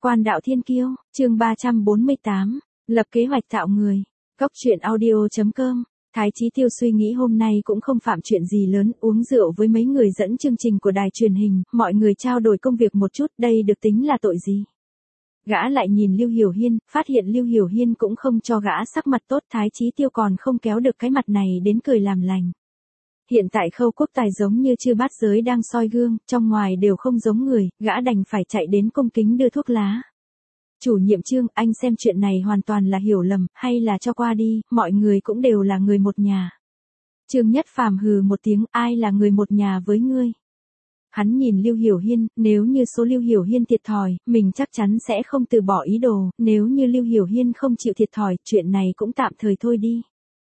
Quan đạo thiên kiêu, chương 348, lập kế hoạch tạo người. Góc truyện audio.com. Thái Chí Tiêu suy nghĩ hôm nay cũng không phạm chuyện gì lớn, uống rượu với mấy người dẫn chương trình của đài truyền hình, mọi người trao đổi công việc một chút, đây được tính là tội gì. Gã lại nhìn Lưu Hiểu Hiên, phát hiện Lưu Hiểu Hiên cũng không cho gã sắc mặt tốt, Thái Chí Tiêu còn không kéo được cái mặt này đến cười làm lành. Hiện tại Khâu Quốc Tài giống như chư bát giới đang soi gương, trong ngoài đều không giống người, gã đành phải chạy đến cung kính đưa thuốc lá. Chủ nhiệm Trương, anh xem chuyện này hoàn toàn là hiểu lầm, hay là cho qua đi, mọi người cũng đều là người một nhà. Trương Nhất Phàm hừ một tiếng, ai là người một nhà với ngươi? Hắn nhìn Lưu Hiểu Hiên, nếu như số Lưu Hiểu Hiên thiệt thòi, mình chắc chắn sẽ không từ bỏ ý đồ, nếu như Lưu Hiểu Hiên không chịu thiệt thòi, chuyện này cũng tạm thời thôi đi.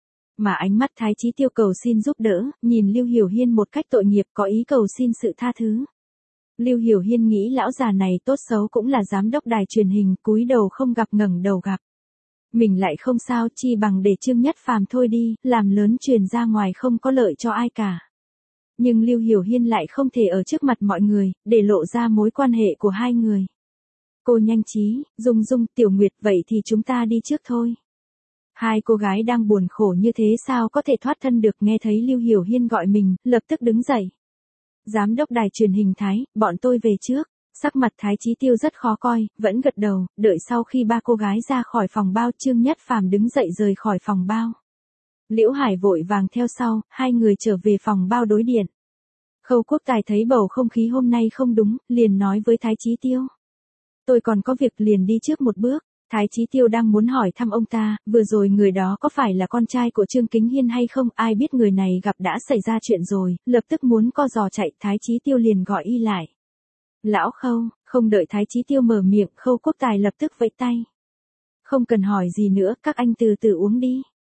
Mà ánh mắt Thái Chí Tiêu cầu xin giúp đỡ, nhìn Lưu Hiểu Hiên một cách tội nghiệp, có ý cầu xin sự tha thứ. Lưu Hiểu Hiên nghĩ lão già này tốt xấu cũng là giám đốc đài truyền hình, cúi đầu không gặp ngẩng đầu gặp. Mình lại không sao, chi bằng để Trương Nhất Phàm thôi đi, làm lớn truyền ra ngoài không có lợi cho ai cả. Nhưng Lưu Hiểu Hiên lại không thể ở trước mặt mọi người, để lộ ra mối quan hệ của hai người. Cô Nhanh Trí, Dung Dung, Tiểu Nguyệt, vậy thì chúng ta đi trước thôi. Hai cô gái đang buồn khổ như thế sao có thể thoát thân được, nghe thấy Lưu Hiểu Hiên gọi mình, lập tức đứng dậy. Giám đốc đài truyền hình Thái, bọn tôi về trước. Sắc mặt Thái Chí Tiêu rất khó coi, vẫn gật đầu, đợi sau khi ba cô gái ra khỏi phòng bao, Trương Nhất Phàm đứng dậy rời khỏi phòng bao. Liễu Hải vội vàng theo sau, hai người trở về phòng bao đối điện. Khâu Quốc Tài thấy bầu không khí hôm nay không đúng, liền nói với Thái Chí Tiêu. Tôi còn có việc liền đi trước một bước. Thái Chí Tiêu đang muốn hỏi thăm ông ta, vừa rồi người đó có phải là con trai của Trương Kính Hiên hay không, ai biết người này gặp đã xảy ra chuyện rồi, lập tức muốn co giò chạy, Thái Chí Tiêu liền gọi y lại. Lão Khâu, không đợi Thái Chí Tiêu mở miệng, Khâu Quốc Tài lập tức vẫy tay. Không cần hỏi gì nữa, các anh từ từ uống đi.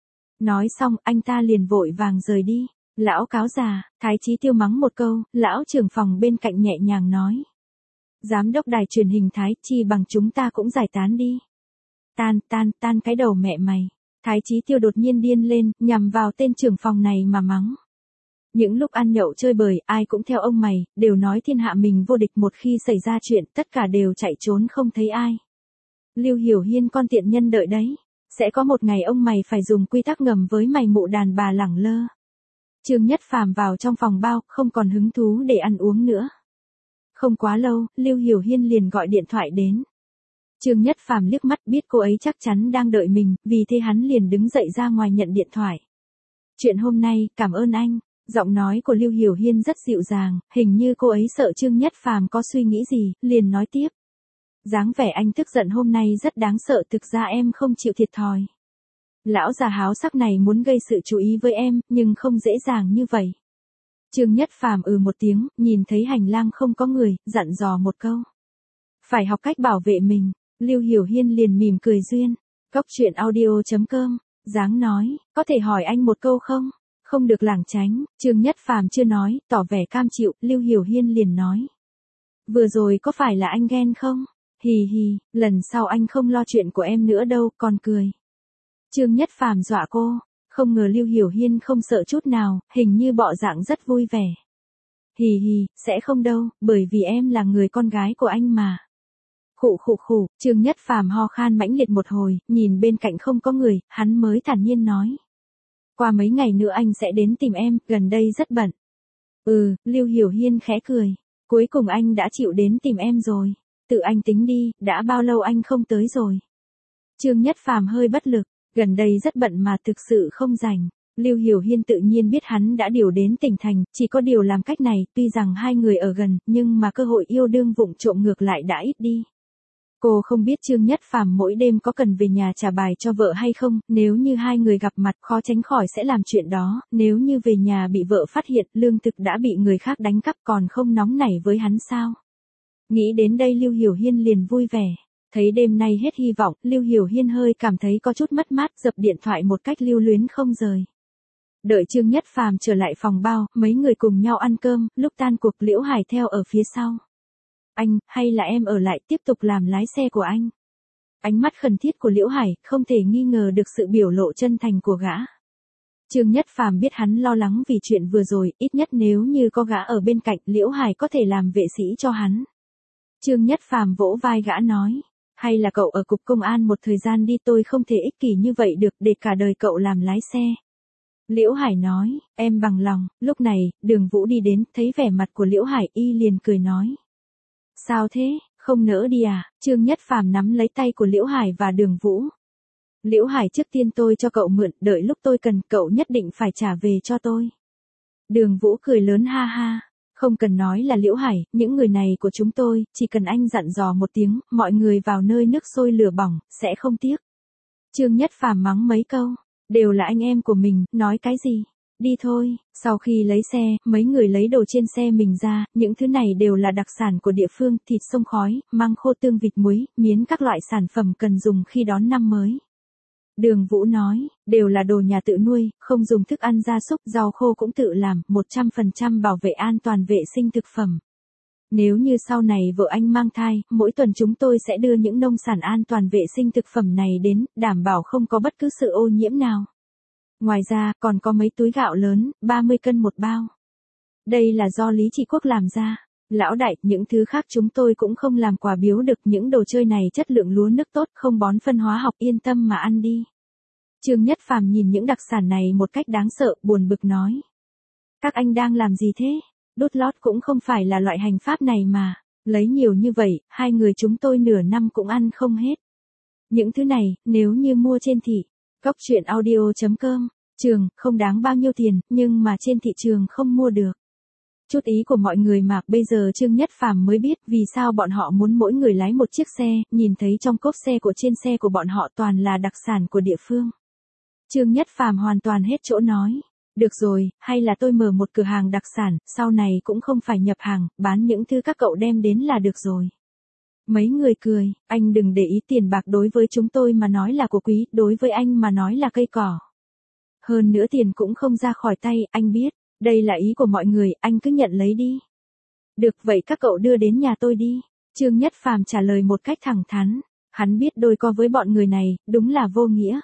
Nói xong, anh ta liền vội vàng rời đi. Lão cáo già, Thái Chí Tiêu mắng một câu, lão trưởng phòng bên cạnh nhẹ nhàng nói. Giám đốc đài truyền hình Thái, chi bằng chúng ta cũng giải tán đi. Tan cái đầu mẹ mày. Thái Chí Tiêu đột nhiên điên lên, nhằm vào tên trưởng phòng này mà mắng. Những lúc ăn nhậu chơi bời, ai cũng theo ông mày, đều nói thiên hạ mình vô địch, một khi xảy ra chuyện, tất cả đều chạy trốn không thấy ai. Lưu Hiểu Hiên con tiện nhân đợi đấy. Sẽ có một ngày ông mày phải dùng quy tắc ngầm với mày mụ đàn bà lẳng lơ. Trương Nhất Phàm vào trong phòng bao, không còn hứng thú để ăn uống nữa. Không quá lâu, Lưu Hiểu Hiên liền gọi điện thoại đến. Trương Nhất Phàm liếc mắt biết cô ấy chắc chắn đang đợi mình, vì thế hắn liền đứng dậy ra ngoài nhận điện thoại. Chuyện hôm nay, cảm ơn anh. Giọng nói của Lưu Hiểu Hiên rất dịu dàng, hình như cô ấy sợ Trương Nhất Phàm có suy nghĩ gì, liền nói tiếp. Dáng vẻ anh tức giận hôm nay rất đáng sợ, thực ra em không chịu thiệt thòi. Lão già háo sắc này muốn gây sự chú ý với em, nhưng không dễ dàng như vậy. Trương Nhất Phàm một tiếng, nhìn thấy hành lang không có người, dặn dò một câu. Phải học cách bảo vệ mình. Lưu Hiểu Hiên liền mỉm cười duyên. Góc truyện audio.com. Dáng nói, có thể hỏi anh một câu không? Không được lảng tránh. Trương Nhất Phàm chưa nói, tỏ vẻ cam chịu, Lưu Hiểu Hiên liền nói. Vừa rồi có phải là anh ghen không? Hì hì, lần sau anh không lo chuyện của em nữa đâu, còn cười. Trương Nhất Phàm dọa cô, không ngờ Lưu Hiểu Hiên không sợ chút nào, hình như bộ dạng rất vui vẻ. Hì hì, sẽ không đâu, bởi vì em là người con gái của anh mà. Khụ, Trương Nhất Phàm ho khan mãnh liệt một hồi, nhìn bên cạnh không có người, hắn mới thản nhiên nói. Qua mấy ngày nữa anh sẽ đến tìm em, gần đây rất bận. Lưu Hiểu Hiên khẽ cười. Cuối cùng anh đã chịu đến tìm em rồi. Tự anh tính đi, đã bao lâu anh không tới rồi. Trương Nhất Phàm hơi bất lực, gần đây rất bận mà thực sự không rảnh. Lưu Hiểu Hiên tự nhiên biết hắn đã điều đến tỉnh thành, chỉ có điều làm cách này, tuy rằng hai người ở gần, nhưng mà cơ hội yêu đương vụng trộm ngược lại đã ít đi. Cô không biết Trương Nhất Phàm mỗi đêm có cần về nhà trả bài cho vợ hay không, nếu như hai người gặp mặt khó tránh khỏi sẽ làm chuyện đó, nếu như về nhà bị vợ phát hiện lương thực đã bị người khác đánh cắp còn không nóng nảy với hắn sao. Nghĩ đến đây Lưu Hiểu Hiên liền vui vẻ, thấy đêm nay hết hy vọng, Lưu Hiểu Hiên hơi cảm thấy có chút mất mát, dập điện thoại một cách lưu luyến không rời. Đợi Trương Nhất Phàm trở lại phòng bao, mấy người cùng nhau ăn cơm, lúc tan cuộc Liễu Hải theo ở phía sau. Anh, hay là em ở lại tiếp tục làm lái xe của anh? Ánh mắt khẩn thiết của Liễu Hải không thể nghi ngờ được sự biểu lộ chân thành của gã. Trương Nhất Phàm biết hắn lo lắng vì chuyện vừa rồi, ít nhất nếu như có gã ở bên cạnh, Liễu Hải có thể làm vệ sĩ cho hắn. Trương Nhất Phàm vỗ vai gã nói, Hay là cậu ở cục công an một thời gian đi, tôi không thể ích kỷ như vậy được, để cả đời cậu làm lái xe. Liễu Hải nói, em bằng lòng. Lúc này, Đường Vũ đi đến, thấy vẻ mặt của Liễu Hải y liền cười nói. Sao thế, không nỡ đi à? Trương Nhất Phàm nắm lấy tay của Liễu Hải và Đường Vũ. Liễu Hải, trước tiên tôi cho cậu mượn, đợi lúc tôi cần cậu nhất định phải trả về cho tôi. Đường Vũ cười lớn ha ha. Không cần nói là Liễu Hải, những người này của chúng tôi, chỉ cần anh dặn dò một tiếng, mọi người vào nơi nước sôi lửa bỏng, sẽ không tiếc. Trương Nhất Phàm mắng mấy câu, đều là anh em của mình, nói cái gì? Đi thôi. Sau khi lấy xe, mấy người lấy đồ trên xe mình ra, những thứ này đều là đặc sản của địa phương, thịt sông khói, măng khô, tương, vịt, muối, miến, các loại sản phẩm cần dùng khi đón năm mới. Đường Vũ nói, đều là đồ nhà tự nuôi, không dùng thức ăn gia súc, rau khô cũng tự làm, 100% bảo vệ an toàn vệ sinh thực phẩm. Nếu như sau này vợ anh mang thai, mỗi tuần chúng tôi sẽ đưa những nông sản an toàn vệ sinh thực phẩm này đến, đảm bảo không có bất cứ sự ô nhiễm nào. Ngoài ra, còn có mấy túi gạo lớn, 30 cân một bao. Đây là do Lý Trị Quốc làm ra. Lão đại, những thứ khác chúng tôi cũng không làm quà biếu được, những đồ chơi này chất lượng lúa nước tốt, không bón phân hóa học, yên tâm mà ăn đi. Trương Nhất Phàm nhìn những đặc sản này một cách đáng sợ, buồn bực nói. Các anh đang làm gì thế? Đốt lót cũng không phải là loại hành pháp này mà. Lấy nhiều như vậy, hai người chúng tôi nửa năm cũng ăn không hết. Những thứ này, nếu như mua trên thị Cóc Truyện Audio.com, trường, không đáng bao nhiêu tiền, nhưng mà trên thị trường không mua được. Chút ý của mọi người mà, bây giờ Trương Nhất Phàm mới biết vì sao bọn họ muốn mỗi người lái một chiếc xe, nhìn thấy trong cốp xe của trên xe của bọn họ toàn là đặc sản của địa phương. Trương Nhất Phàm hoàn toàn hết chỗ nói. Được rồi, hay là tôi mở một cửa hàng đặc sản, sau này cũng không phải nhập hàng, bán những thứ các cậu đem đến là được rồi. Mấy người cười, anh đừng để ý, tiền bạc đối với chúng tôi mà nói là của quý, đối với anh mà nói là cây cỏ. Hơn nữa tiền cũng không ra khỏi tay, anh biết, đây là ý của mọi người, anh cứ nhận lấy đi. Được vậy các cậu đưa đến nhà tôi đi. Trương Nhất Phàm trả lời một cách thẳng thắn, hắn biết đôi co với bọn người này, đúng là vô nghĩa.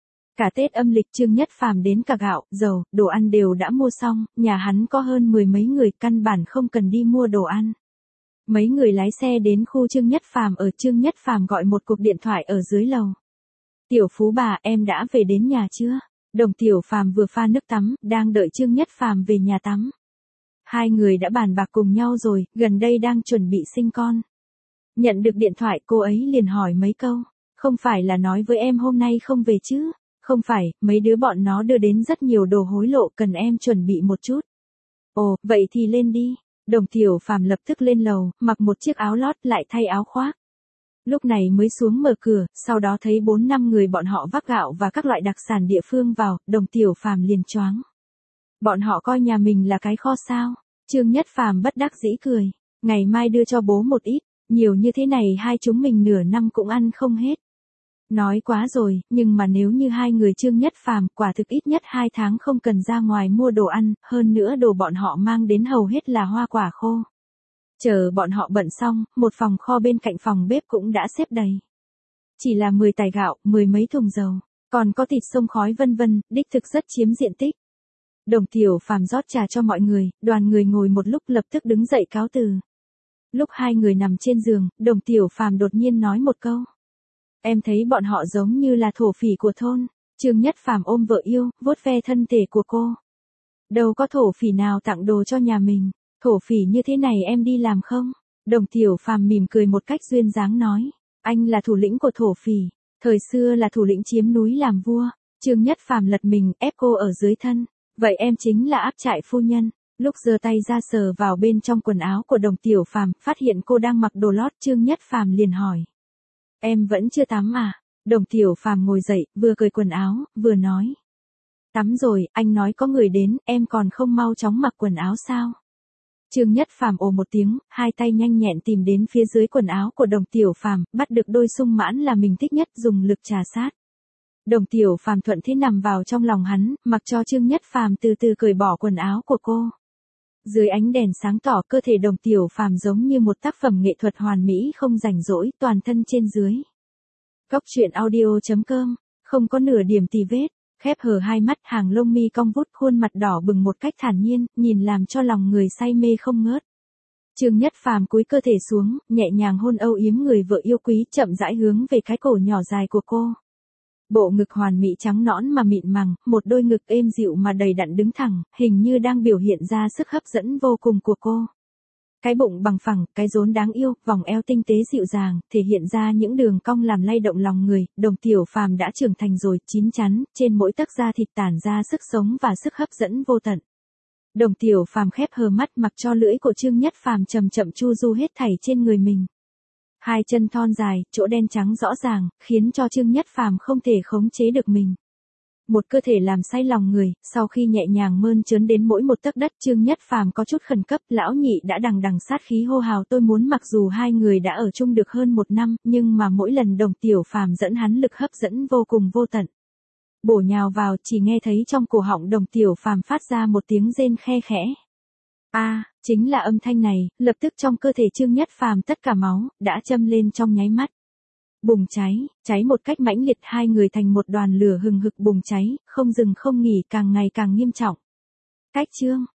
Cả Tết âm lịch Trương Nhất Phàm đến cả gạo, dầu, đồ ăn đều đã mua xong, nhà hắn có hơn 10 mấy người, căn bản không cần đi mua đồ ăn. Mấy người lái xe đến khu Trương Nhất Phàm ở, Trương Nhất Phàm gọi một cuộc điện thoại ở dưới lầu. Tiểu Phú bà, em đã về đến nhà chưa? Đồng Tiểu Phàm vừa pha nước tắm, đang đợi Trương Nhất Phàm về nhà tắm. Hai người đã bàn bạc cùng nhau rồi, gần đây đang chuẩn bị sinh con. Nhận được điện thoại, cô ấy liền hỏi mấy câu. Không phải là nói với em hôm nay không về chứ? Không phải, mấy đứa bọn nó đưa đến rất nhiều đồ hối lộ, cần em chuẩn bị một chút. Ồ, vậy thì lên đi. Đồng Tiểu Phàm lập tức lên lầu, mặc một chiếc áo lót lại thay áo khoác. Lúc này mới xuống mở cửa, sau đó thấy 4-5 người bọn họ vác gạo và các loại đặc sản địa phương vào, Đồng Tiểu Phàm liền choáng. Bọn họ coi nhà mình là cái kho sao? Trương Nhất Phàm bất đắc dĩ cười, ngày mai đưa cho bố một ít, nhiều như thế này hai chúng mình nửa năm cũng ăn không hết. Nói quá rồi, nhưng mà nếu như hai người Trương Nhất Phàm, quả thực ít nhất 2 tháng không cần ra ngoài mua đồ ăn, hơn nữa đồ bọn họ mang đến hầu hết là hoa quả khô. Chờ bọn họ bận xong, một phòng kho bên cạnh phòng bếp cũng đã xếp đầy. Chỉ là 10 tải gạo, 10 mấy thùng dầu, còn có thịt sông khói vân vân, đích thực rất chiếm diện tích. Đồng Tiểu Phàm rót trà cho mọi người, đoàn người ngồi một lúc lập tức đứng dậy cáo từ. Lúc hai người nằm trên giường, Đồng Tiểu Phàm đột nhiên nói một câu. Em thấy bọn họ giống như là thổ phỉ của thôn. Trương Nhất Phàm ôm vợ yêu, vuốt ve thân thể của cô. Đâu có thổ phỉ nào tặng đồ cho nhà mình. Thổ phỉ như thế này em đi làm không? Đồng Tiểu Phàm mỉm cười một cách duyên dáng nói. Anh là thủ lĩnh của thổ phỉ. Thời xưa là thủ lĩnh chiếm núi làm vua. Trương Nhất Phàm lật mình, ép cô ở dưới thân. Vậy em chính là áp trại phu nhân. Lúc giơ tay ra sờ vào bên trong quần áo của Đồng Tiểu Phàm, phát hiện cô đang mặc đồ lót, Trương Nhất Phàm liền hỏi. Em vẫn chưa tắm à? Đồng Tiểu Phàm ngồi dậy, vừa cởi quần áo, vừa nói. Tắm rồi, anh nói có người đến, em còn không mau chóng mặc quần áo sao? Trương Nhất Phàm ồ một tiếng, hai tay nhanh nhẹn tìm đến phía dưới quần áo của Đồng Tiểu Phàm, bắt được đôi sung mãn là mình thích nhất, dùng lực trà sát. Đồng Tiểu Phàm thuận thế nằm vào trong lòng hắn, mặc cho Trương Nhất Phàm từ từ cởi bỏ quần áo của cô. Dưới ánh đèn sáng tỏ, cơ thể Đồng Tiểu Phàm giống như một tác phẩm nghệ thuật hoàn mỹ không rảnh rỗi, toàn thân trên dưới. Cóc Truyện Audio.com, không có nửa điểm tì vết, khép hờ hai mắt, hàng lông mi cong vút, khuôn mặt đỏ bừng một cách thản nhiên, nhìn làm cho lòng người say mê không ngớt. Trương Nhất Phàm cúi cơ thể xuống, nhẹ nhàng hôn âu yếm người vợ yêu quý, chậm rãi hướng về cái cổ nhỏ dài của cô. Bộ ngực hoàn mỹ trắng nõn mà mịn màng, một đôi ngực êm dịu mà đầy đặn đứng thẳng, hình như đang biểu hiện ra sức hấp dẫn vô cùng của cô. Cái bụng bằng phẳng, cái rốn đáng yêu, vòng eo tinh tế dịu dàng, thể hiện ra những đường cong làm lay động lòng người. Đồng Tiểu Phàm đã trưởng thành rồi, chín chắn, trên mỗi tấc da thịt tản ra sức sống và sức hấp dẫn vô tận. Đồng Tiểu Phàm khép hờ mắt, mặc cho lưỡi của Trương Nhất Phàm chậm chậm chu du hết thảy trên người mình. Hai chân thon dài, chỗ đen trắng rõ ràng, khiến cho Trương Nhất Phàm không thể khống chế được mình. Một cơ thể làm say lòng người, sau khi nhẹ nhàng mơn trớn đến mỗi một tấc đất, Trương Nhất Phàm có chút khẩn cấp, lão nhị đã đằng đằng sát khí hô hào tôi muốn. Mặc dù hai người đã ở chung được hơn 1 năm, nhưng mà mỗi lần Đồng Tiểu Phàm dẫn hắn lực hấp dẫn vô cùng vô tận. Bổ nhào vào, chỉ nghe thấy trong cổ họng Đồng Tiểu Phàm phát ra một tiếng rên khe khẽ. Chính là âm thanh này, lập tức trong cơ thể Trương Nhất Phàm tất cả máu đã châm lên trong nháy mắt. Bùng cháy một cách mãnh liệt, hai người thành một đoàn lửa hừng hực bùng cháy, không dừng không nghỉ, càng ngày càng nghiêm trọng. Cách chương